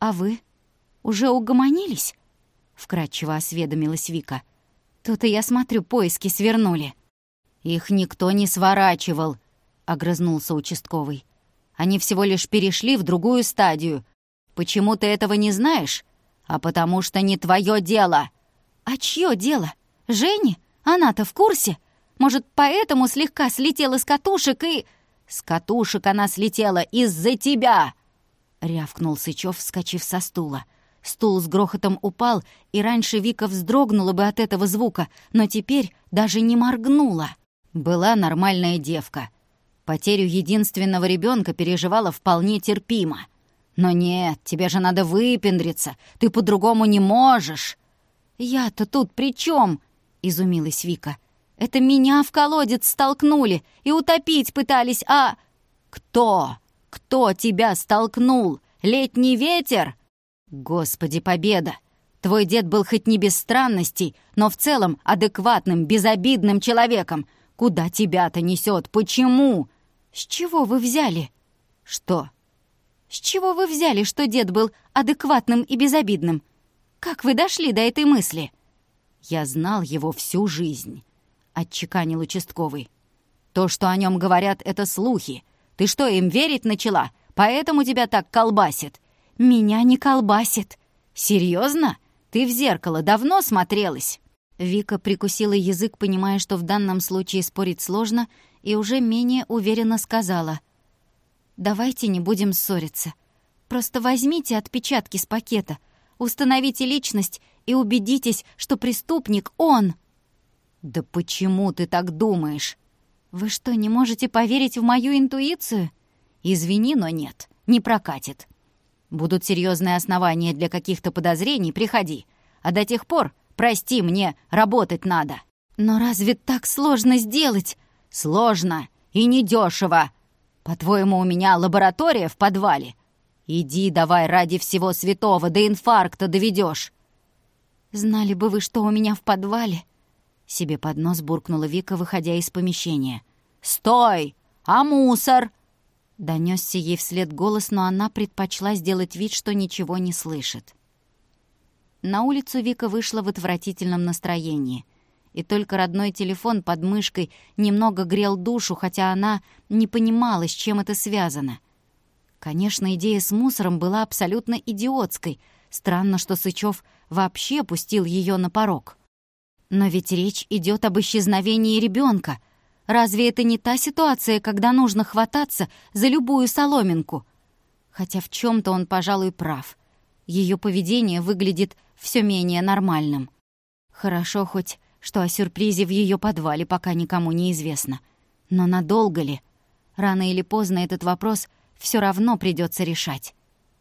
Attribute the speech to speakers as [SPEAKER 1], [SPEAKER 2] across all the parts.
[SPEAKER 1] «А вы? Уже угомонились?» — вкратчиво осведомилась Вика. «То-то, я смотрю, поиски свернули». «Их никто не сворачивал», — огрызнулся участковый. «Они всего лишь перешли в другую стадию. Почему ты этого не знаешь? А потому что не твое дело». «А чье дело? Жени? Она-то в курсе? Может, поэтому слегка слетела с катушек и...» «С катушек она слетела из-за тебя!» — рявкнул Сычев, вскочив со стула. Стул с грохотом упал, и раньше Вика вздрогнула бы от этого звука, но теперь даже не моргнула. Была нормальная девка. Потерю единственного ребенка переживала вполне терпимо. Но нет, тебе же надо выпендриться, ты по-другому не можешь. «Я-то тут при чем?» — изумилась Вика. «Это меня в колодец столкнули и утопить пытались, а...» «Кто? Кто тебя столкнул? Летний ветер?» «Господи, Победа! Твой дед был хоть не без странностей, но в целом адекватным, безобидным человеком. Куда тебя-то несет? Почему?» «С чего вы взяли?» «Что?» «С чего вы взяли, что дед был адекватным и безобидным? Как вы дошли до этой мысли?»
[SPEAKER 2] «Я знал его всю жизнь», — отчеканил участковый. «То, что о нем говорят, — это слухи. Ты что, им верить начала? Поэтому тебя так колбасит?»
[SPEAKER 1] «Меня не колбасит».
[SPEAKER 2] «Серьезно? Ты в зеркало давно смотрелась?»
[SPEAKER 1] Вика прикусила язык, понимая, что в данном случае спорить сложно, и уже менее уверенно сказала: «Давайте не будем ссориться. Просто возьмите отпечатки с пакета, установите личность и убедитесь, что преступник он».
[SPEAKER 2] «Да почему ты так думаешь?»
[SPEAKER 1] «Вы что, не можете поверить в мою интуицию?»
[SPEAKER 2] «Извини, но нет, не прокатит. Будут серьезные основания для каких-то подозрений, приходи. А до тех пор, прости, мне работать надо».
[SPEAKER 1] «Но разве так сложно сделать?»
[SPEAKER 2] «Сложно и недешево. По-твоему, у меня лаборатория в подвале? Иди давай ради всего святого, до инфаркта доведешь».
[SPEAKER 1] «Знали бы вы, что у меня в подвале!» Себе под нос буркнула Вика, выходя из помещения.
[SPEAKER 2] «Стой! А мусор?»
[SPEAKER 1] Донесся ей вслед голос, но она предпочла сделать вид, что ничего не слышит. На улицу Вика вышла в отвратительном настроении. И только родной телефон под мышкой немного грел душу, хотя она не понимала, с чем это связано. Конечно, идея с мусором была абсолютно идиотской. Странно, что Сычев вообще пустил ее на порог. Но ведь речь идет об исчезновении ребенка. Разве это не та ситуация, когда нужно хвататься за любую соломинку? Хотя в чем-то он, пожалуй, прав. Ее поведение выглядит все менее нормальным. Хорошо хоть, что о сюрпризе в ее подвале пока никому не известно. Но надолго ли? Рано или поздно этот вопрос все равно придется решать.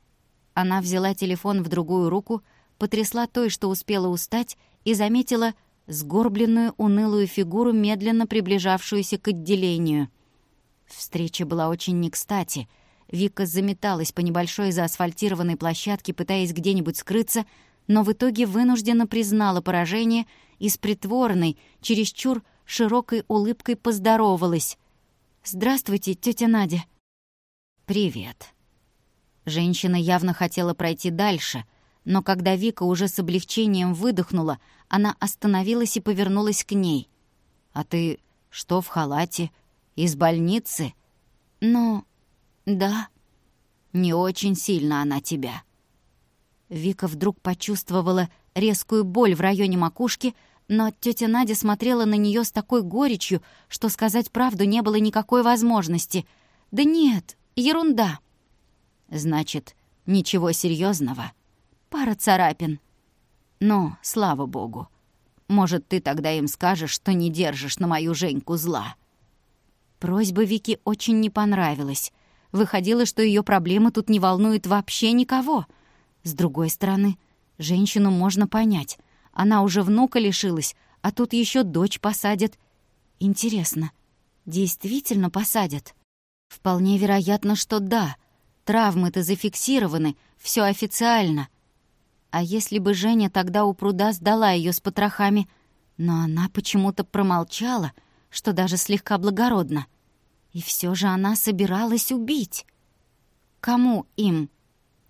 [SPEAKER 1] Она взяла телефон в другую руку, потрясла той, что успела устать, и заметила сгорбленную, унылую фигуру, медленно приближавшуюся к отделению. Встреча была очень не кстати. Вика заметалась по небольшой заасфальтированной площадке, пытаясь где-нибудь скрыться, но в итоге вынужденно признала поражение и с притворной, чересчур широкой улыбкой поздоровалась. «Здравствуйте, тётя Надя».
[SPEAKER 2] «Привет».
[SPEAKER 1] Женщина явно хотела пройти дальше, но когда Вика уже с облегчением выдохнула, она остановилась и повернулась к ней.
[SPEAKER 2] «А ты что в халате? Из больницы?»
[SPEAKER 1] «Ну, да».
[SPEAKER 2] «Не очень сильно она тебя».
[SPEAKER 1] Вика вдруг почувствовала резкую боль в районе макушки, но тётя Надя смотрела на неё с такой горечью, что сказать правду не было никакой возможности. «Да нет, ерунда».
[SPEAKER 2] «Значит, ничего серьезного.
[SPEAKER 1] Пара царапин».
[SPEAKER 2] «Ну, слава богу. Может, ты тогда им скажешь, что не держишь на мою Женьку зла».
[SPEAKER 1] Просьба Вики очень не понравилась. Выходило, что её проблемы тут не волнуют вообще никого. С другой стороны, женщину можно понять. Она уже внука лишилась, а тут ещё дочь посадят. Интересно, действительно посадят? Вполне вероятно, что да. Травмы-то зафиксированы, всё официально. А если бы Женя тогда у пруда сдала её с потрохами? Но она почему-то промолчала, что даже слегка благородно. И всё же она собиралась убить. Кому им?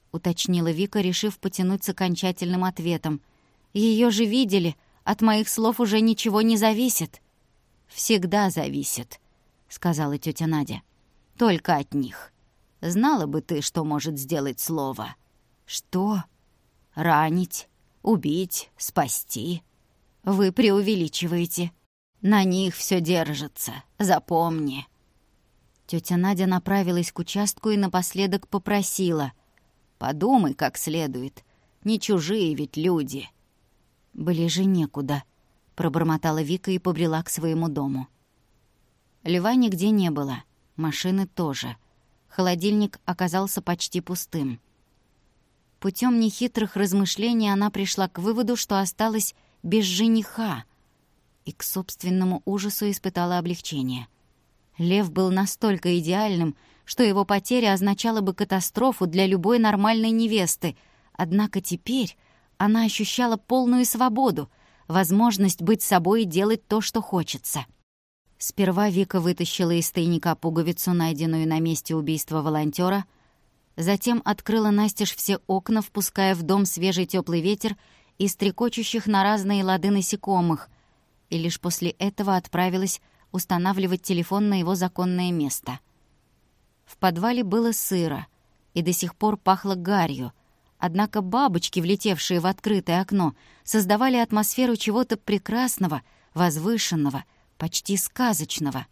[SPEAKER 1] — уточнила Вика, решив потянуть с окончательным ответом. «Её же видели, от моих слов уже ничего не зависит». «Всегда зависит», — сказала тётя Надя. «Только от них. Знала бы ты, что может сделать слово». «Что?» «Ранить, убить, спасти. Вы преувеличиваете. На них всё держится, запомни». Тётя Надя направилась к участку и напоследок попросила: «Подумай как следует, не чужие ведь люди». «Ближе некуда», — пробормотала Вика и побрела к своему дому. Льва нигде не было, машины тоже. Холодильник оказался почти пустым. Путём нехитрых размышлений она пришла к выводу, что осталась без жениха, и к собственному ужасу испытала облегчение. Лев был настолько идеальным, что его потеря означала бы катастрофу для любой нормальной невесты, однако теперь она ощущала полную свободу, возможность быть собой и делать то, что хочется. Сперва Вика вытащила из тайника пуговицу, найденную на месте убийства волонтера, затем открыла настежь все окна, впуская в дом свежий теплый ветер и стрекочущих на разные лады насекомых, и лишь после этого отправилась устанавливать телефон на его законное место. В подвале было сыро и до сих пор пахло гарью, однако бабочки, влетевшие в открытое окно, создавали атмосферу чего-то прекрасного, возвышенного, почти сказочного.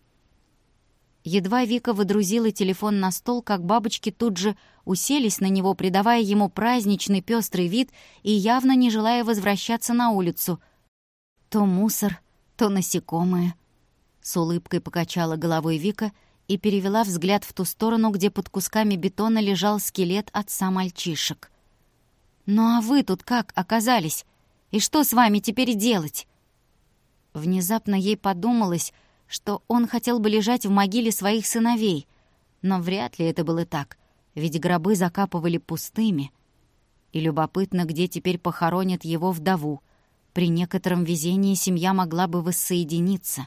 [SPEAKER 1] Едва Вика водрузила телефон на стол, как бабочки тут же уселись на него, придавая ему праздничный пёстрый вид и явно не желая возвращаться на улицу. То мусор, то насекомые. С улыбкой покачала головой Вика и перевела взгляд в ту сторону, где под кусками бетона лежал скелет отца мальчишек. «Ну а вы тут как оказались? И что с вами теперь делать?» Внезапно ей подумалось, что он хотел бы лежать в могиле своих сыновей, но вряд ли это было так, ведь гробы закапывали пустыми. И любопытно, где теперь похоронят его вдову. При некотором везении семья могла бы воссоединиться.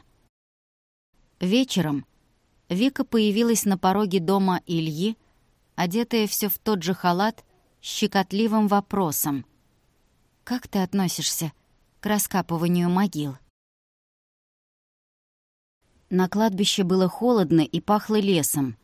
[SPEAKER 1] Вечером Вика появилась на пороге дома Ильи, одетая всё в тот же халат, с щекотливым вопросом: «Как ты относишься к раскапыванию могил?» На кладбище было холодно и пахло лесом,